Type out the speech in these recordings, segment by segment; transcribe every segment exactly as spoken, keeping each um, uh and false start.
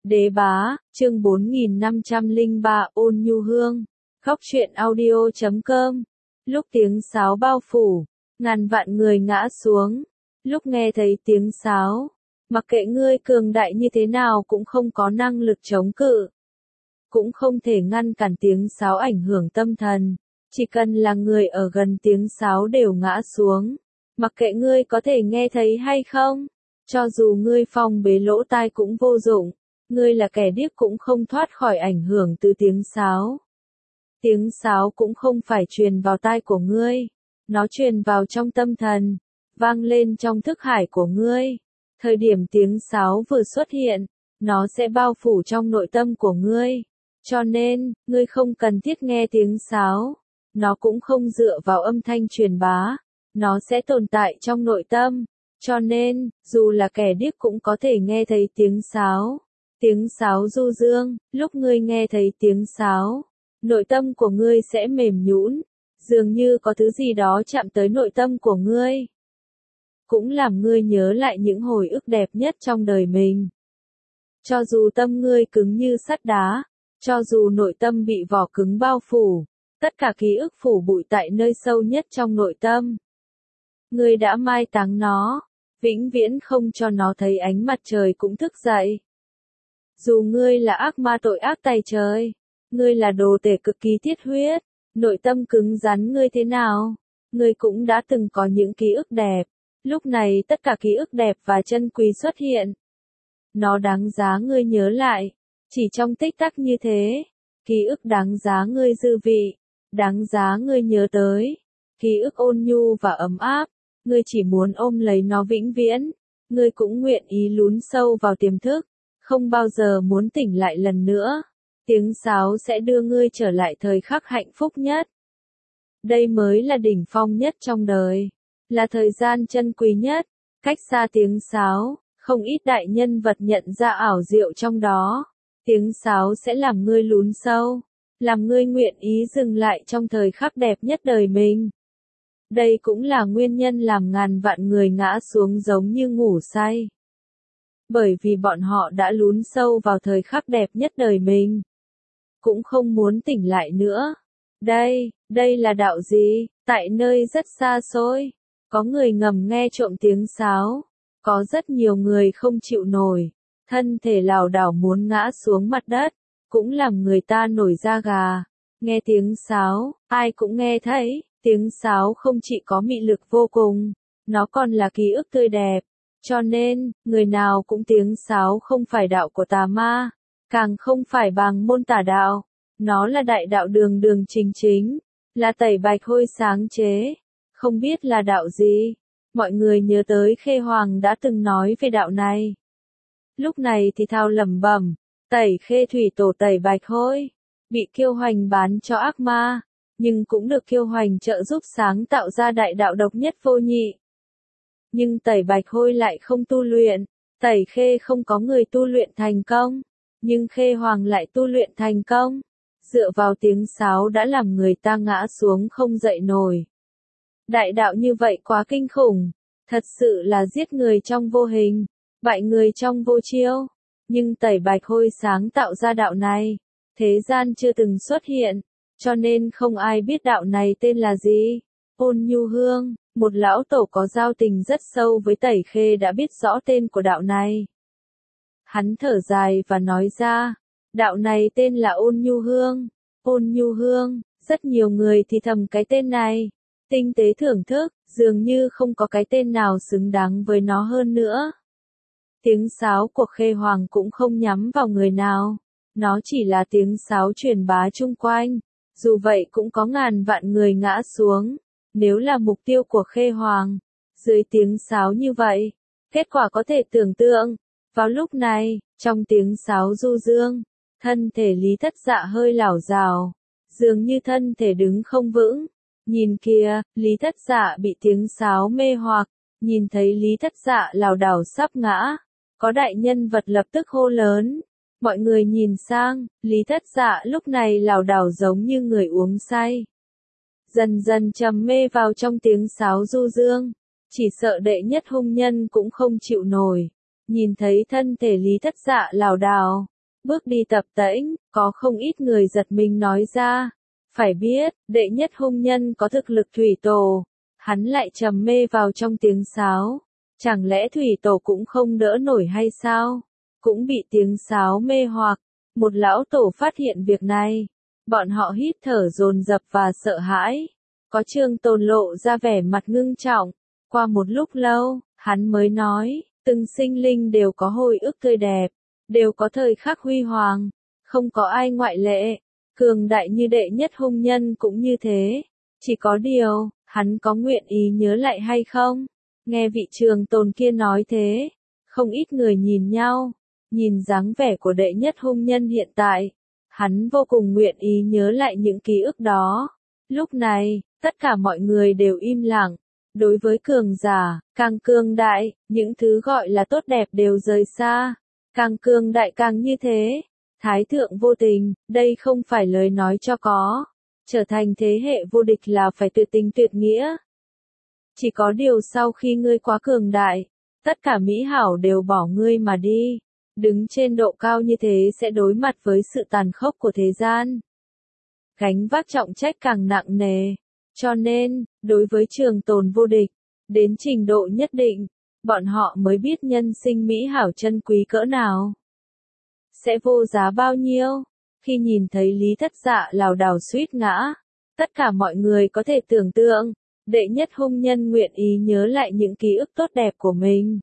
Đế bá, chương bốn nghìn năm trăm lẻ ba ôn nhu hương. Khóc chuyện audio chấm com. Lúc tiếng sáo bao phủ, ngàn vạn người ngã xuống. Lúc nghe thấy tiếng sáo, mặc kệ ngươi cường đại như thế nào cũng không có năng lực chống cự. Cũng không thể ngăn cản tiếng sáo ảnh hưởng tâm thần. Chỉ cần là người ở gần tiếng sáo đều ngã xuống. Mặc kệ ngươi có thể nghe thấy hay không. Cho dù ngươi phong bế lỗ tai cũng vô dụng. Ngươi là kẻ điếc cũng không thoát khỏi ảnh hưởng từ tiếng sáo. Tiếng sáo cũng không phải truyền vào tai của ngươi. Nó truyền vào trong tâm thần, vang lên trong thức hải của ngươi. Thời điểm tiếng sáo vừa xuất hiện, nó sẽ bao phủ trong nội tâm của ngươi. Cho nên, ngươi không cần thiết nghe tiếng sáo. Nó cũng không dựa vào âm thanh truyền bá. Nó sẽ tồn tại trong nội tâm. Cho nên, dù là kẻ điếc cũng có thể nghe thấy tiếng sáo. Tiếng sáo du dương, lúc ngươi nghe thấy tiếng sáo, nội tâm của ngươi sẽ mềm nhũn, dường như có thứ gì đó chạm tới nội tâm của ngươi. Cũng làm ngươi nhớ lại những hồi ức đẹp nhất trong đời mình. Cho dù tâm ngươi cứng như sắt đá, cho dù nội tâm bị vỏ cứng bao phủ, tất cả ký ức phủ bụi tại nơi sâu nhất trong nội tâm. Ngươi đã mai táng nó, vĩnh viễn không cho nó thấy ánh mặt trời cũng thức dậy. Dù ngươi là ác ma tội ác tày trời, ngươi là đồ tể cực kỳ thiết huyết, nội tâm cứng rắn ngươi thế nào, ngươi cũng đã từng có những ký ức đẹp, lúc này tất cả ký ức đẹp và chân quý xuất hiện. Nó đáng giá ngươi nhớ lại, chỉ trong tích tắc như thế, ký ức đáng giá ngươi dư vị, đáng giá ngươi nhớ tới, ký ức ôn nhu và ấm áp, ngươi chỉ muốn ôm lấy nó vĩnh viễn, ngươi cũng nguyện ý lún sâu vào tiềm thức. Không bao giờ muốn tỉnh lại lần nữa. Tiếng sáo sẽ đưa ngươi trở lại thời khắc hạnh phúc nhất. Đây mới là đỉnh phong nhất trong đời. Là thời gian chân quý nhất. Cách xa tiếng sáo, không ít đại nhân vật nhận ra ảo diệu trong đó. Tiếng sáo sẽ làm ngươi lún sâu. Làm ngươi nguyện ý dừng lại trong thời khắc đẹp nhất đời mình. Đây cũng là nguyên nhân làm ngàn vạn người ngã xuống giống như ngủ say. Bởi vì bọn họ đã lún sâu vào thời khắc đẹp nhất đời mình. Cũng không muốn tỉnh lại nữa. Đây, đây là đạo gì? Tại nơi rất xa xôi. Có người ngầm nghe trộm tiếng sáo. Có rất nhiều người không chịu nổi. Thân thể lảo đảo muốn ngã xuống mặt đất. Cũng làm người ta nổi da gà. Nghe tiếng sáo, ai cũng nghe thấy. Tiếng sáo không chỉ có mị lực vô cùng. Nó còn là ký ức tươi đẹp. Cho nên, người nào cũng tiếng sáo không phải đạo của tà ma, càng không phải bàng môn tà đạo. Nó là đại đạo đường đường chính chính, là tẩy bạch hôi sáng chế. Không biết là đạo gì, mọi người nhớ tới Khê Hoàng đã từng nói về đạo này. Lúc này thì thao lẩm bẩm, tẩy khê thủy tổ tẩy bạch hôi, bị kiêu hoành bán cho ác ma, nhưng cũng được kiêu hoành trợ giúp sáng tạo ra đại đạo độc nhất vô nhị. Nhưng tẩy bạch hôi lại không tu luyện, tẩy khê không có người tu luyện thành công, nhưng khê hoàng lại tu luyện thành công. Dựa vào tiếng sáo đã làm người ta ngã xuống không dậy nổi. Đại đạo như vậy quá kinh khủng, thật sự là giết người trong vô hình, bại người trong vô chiêu. Nhưng tẩy bạch hôi sáng tạo ra đạo này, thế gian chưa từng xuất hiện, cho nên không ai biết đạo này tên là gì. Ôn nhu hương. Một lão tổ có giao tình rất sâu với tẩy khê đã biết rõ tên của đạo này. Hắn thở dài và nói ra, đạo này tên là ôn nhu hương. Ôn nhu hương, rất nhiều người thì thầm cái tên này. Tinh tế thưởng thức, dường như không có cái tên nào xứng đáng với nó hơn nữa. Tiếng sáo của Khê Hoàng cũng không nhắm vào người nào. Nó chỉ là tiếng sáo truyền bá chung quanh. Dù vậy cũng có ngàn vạn người ngã xuống. Nếu là mục tiêu của Khê Hoàng, dưới tiếng sáo như vậy, kết quả có thể tưởng tượng. Vào lúc này, trong tiếng sáo du dương, thân thể Lý Thất Dạ hơi lảo đảo, dường như thân thể đứng không vững. Nhìn kìa, Lý Thất Dạ bị tiếng sáo mê hoặc, nhìn thấy Lý Thất Dạ lảo đảo sắp ngã, có đại nhân vật lập tức hô lớn. Mọi người nhìn sang, Lý Thất Dạ lúc này lảo đảo giống như người uống say. Dần dần trầm mê vào trong tiếng sáo du dương, chỉ sợ đệ nhất hung nhân cũng không chịu nổi. Nhìn thấy thân thể Lý Thất Dạ lảo đảo, Bước đi tập tễnh, có không ít người giật mình nói ra. Phải biết, đệ nhất hung nhân có thực lực thủy tổ. Hắn lại trầm mê vào trong tiếng sáo. Chẳng lẽ thủy tổ cũng không đỡ nổi hay sao? Cũng bị tiếng sáo mê hoặc. Một lão tổ phát hiện việc này. Bọn họ hít thở dồn dập và sợ hãi. Có Trương Tồn lộ ra vẻ mặt ngưng trọng. Qua một lúc lâu, hắn mới nói, từng sinh linh đều có hồi ức tươi đẹp, đều có thời khắc huy hoàng, không có ai ngoại lệ. Cường đại như đệ nhất hung nhân cũng như thế. Chỉ có điều, hắn có nguyện ý nhớ lại hay không? Nghe vị Trường Tồn kia nói thế, không ít người nhìn nhau, nhìn dáng vẻ của đệ nhất hung nhân hiện tại. Hắn vô cùng nguyện ý nhớ lại những ký ức đó. Lúc này, tất cả mọi người đều im lặng. Đối với cường giả, càng cường đại, những thứ gọi là tốt đẹp đều rời xa. Càng cường đại càng như thế. Thái thượng vô tình, đây không phải lời nói cho có. Trở thành thế hệ vô địch là phải tuyệt tình tuyệt nghĩa. Chỉ có điều sau khi ngươi quá cường đại, tất cả mỹ hảo đều bỏ ngươi mà đi. Đứng trên độ cao như thế sẽ đối mặt với sự tàn khốc của thế gian. Gánh vác trọng trách càng nặng nề. Cho nên, đối với Trường Tồn vô địch, đến trình độ nhất định, bọn họ mới biết nhân sinh mỹ hảo chân quý cỡ nào. Sẽ vô giá bao nhiêu. Khi nhìn thấy Lý Thất Dạ lảo đảo suýt ngã, tất cả mọi người có thể tưởng tượng, đệ nhất hung nhân nguyện ý nhớ lại những ký ức tốt đẹp của mình.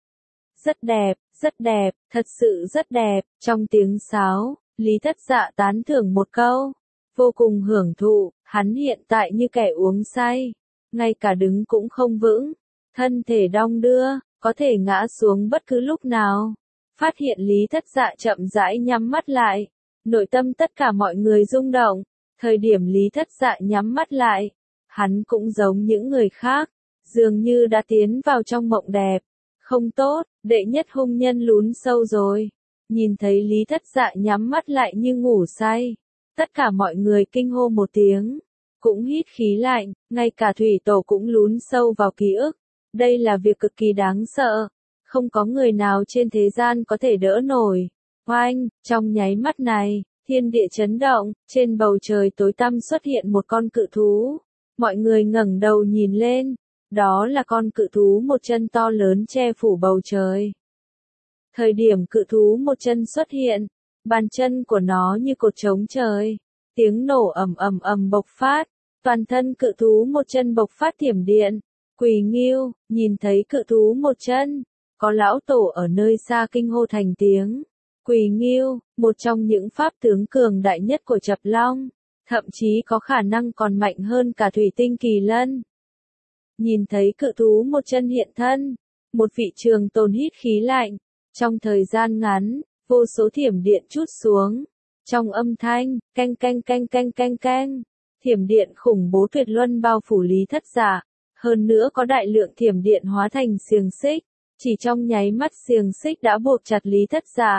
Rất đẹp, rất đẹp, thật sự rất đẹp. Trong tiếng sáo, Lý Thất Dạ tán thưởng một câu. Vô cùng hưởng thụ, hắn hiện tại như kẻ uống say. Ngay cả đứng cũng không vững. Thân thể đong đưa, có thể ngã xuống bất cứ lúc nào. Phát hiện Lý Thất Dạ chậm rãi nhắm mắt lại. Nội tâm tất cả mọi người rung động. Thời điểm Lý Thất Dạ nhắm mắt lại, hắn cũng giống những người khác. Dường như đã tiến vào trong mộng đẹp. Không tốt, đệ nhất hung nhân lún sâu rồi. Nhìn thấy Lý Thất Dạ nhắm mắt lại như ngủ say. Tất cả mọi người kinh hô một tiếng. Cũng hít khí lạnh, ngay cả thủy tổ cũng lún sâu vào ký ức. Đây là việc cực kỳ đáng sợ. Không có người nào trên thế gian có thể đỡ nổi. Oanh, trong nháy mắt này, thiên địa chấn động, trên bầu trời tối tăm xuất hiện một con cự thú. Mọi người ngẩng đầu nhìn lên. Đó là con cự thú một chân to lớn che phủ bầu trời. Thời điểm cự thú một chân xuất hiện, bàn chân của nó như cột trống trời. Tiếng nổ ầm ầm ầm bộc phát, toàn thân cự thú một chân bộc phát thiểm điện. Quỳ Nghiêu, nhìn thấy cự thú một chân, có lão tổ ở nơi xa kinh hô thành tiếng. Quỳ Nghiêu, một trong những pháp tướng cường đại nhất của Chập Long, thậm chí có khả năng còn mạnh hơn cả Thủy Tinh Kỳ Lân. Nhìn thấy cự thú một chân hiện thân, một vị Trường Tồn hít khí lạnh. Trong thời gian ngắn, vô số thiểm điện trút xuống. Trong âm thanh, canh canh canh canh canh canh, thiểm điện khủng bố tuyệt luân bao phủ Lý Thất Dạ. Hơn nữa có đại lượng thiểm điện hóa thành xiềng xích. Chỉ trong nháy mắt xiềng xích đã buộc chặt Lý Thất Dạ.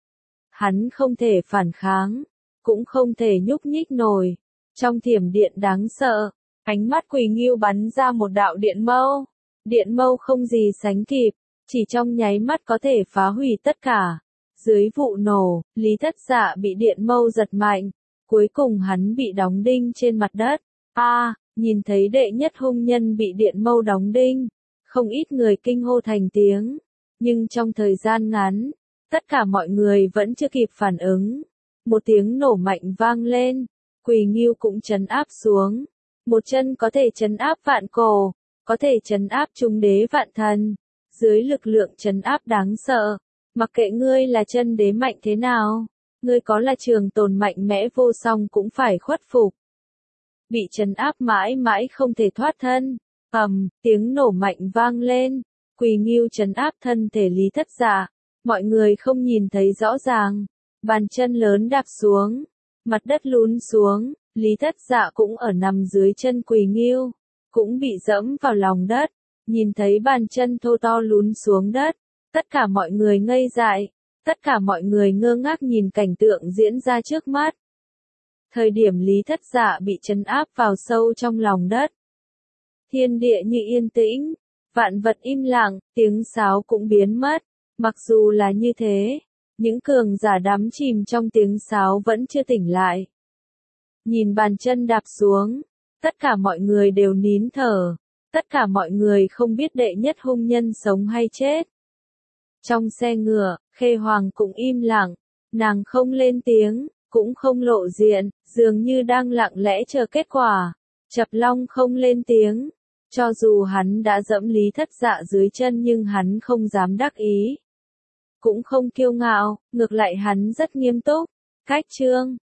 Hắn không thể phản kháng, cũng không thể nhúc nhích nổi. Trong thiểm điện đáng sợ, ánh mắt Quỳ Nghiêu bắn ra một đạo điện mâu. Điện mâu không gì sánh kịp, chỉ trong nháy mắt có thể phá hủy tất cả. Dưới vụ nổ, Lý Thất Dạ bị điện mâu giật mạnh, cuối cùng hắn bị đóng đinh trên mặt đất. A, à, nhìn thấy đệ nhất hung nhân bị điện mâu đóng đinh, không ít người kinh hô thành tiếng. Nhưng trong thời gian ngắn, tất cả mọi người vẫn chưa kịp phản ứng. Một tiếng nổ mạnh vang lên, Quỳ Nghiêu cũng trấn áp xuống. Một chân có thể trấn áp vạn cổ, có thể trấn áp trung đế vạn thần. Dưới lực lượng trấn áp đáng sợ, mặc kệ ngươi là chân đế mạnh thế nào, ngươi có là Trường Tồn mạnh mẽ vô song cũng phải khuất phục. Bị trấn áp mãi mãi không thể thoát thân. Ầm, tiếng nổ mạnh vang lên, Quỳ Nghiêu trấn áp thân thể Lý Thất Dạ. Mọi người không nhìn thấy rõ ràng, bàn chân lớn đạp xuống, mặt đất lún xuống, Lý Thất Dạ cũng ở nằm dưới chân Quỳ Nghiêu, cũng bị dẫm vào lòng đất. Nhìn thấy bàn chân thô to lún xuống đất, tất cả mọi người ngây dại, tất cả mọi người ngơ ngác nhìn cảnh tượng diễn ra trước mắt. Thời điểm Lý Thất Dạ bị trấn áp vào sâu trong lòng đất, thiên địa như yên tĩnh, vạn vật im lặng, tiếng sáo cũng biến mất. Mặc dù là như thế, Những cường giả đắm chìm trong tiếng sáo vẫn chưa tỉnh lại. Nhìn bàn chân đạp xuống, tất cả mọi người đều nín thở, tất cả mọi người không biết đệ nhất hung nhân sống hay chết. Trong xe ngựa, Khê Hoàng cũng im lặng, nàng không lên tiếng, cũng không lộ diện, dường như đang lặng lẽ chờ kết quả. Chập Long không lên tiếng, cho dù hắn đã dẫm Lý Thất Dạ dưới chân nhưng hắn không dám đắc ý. Cũng không kiêu ngạo, ngược lại hắn rất nghiêm túc. Cách chương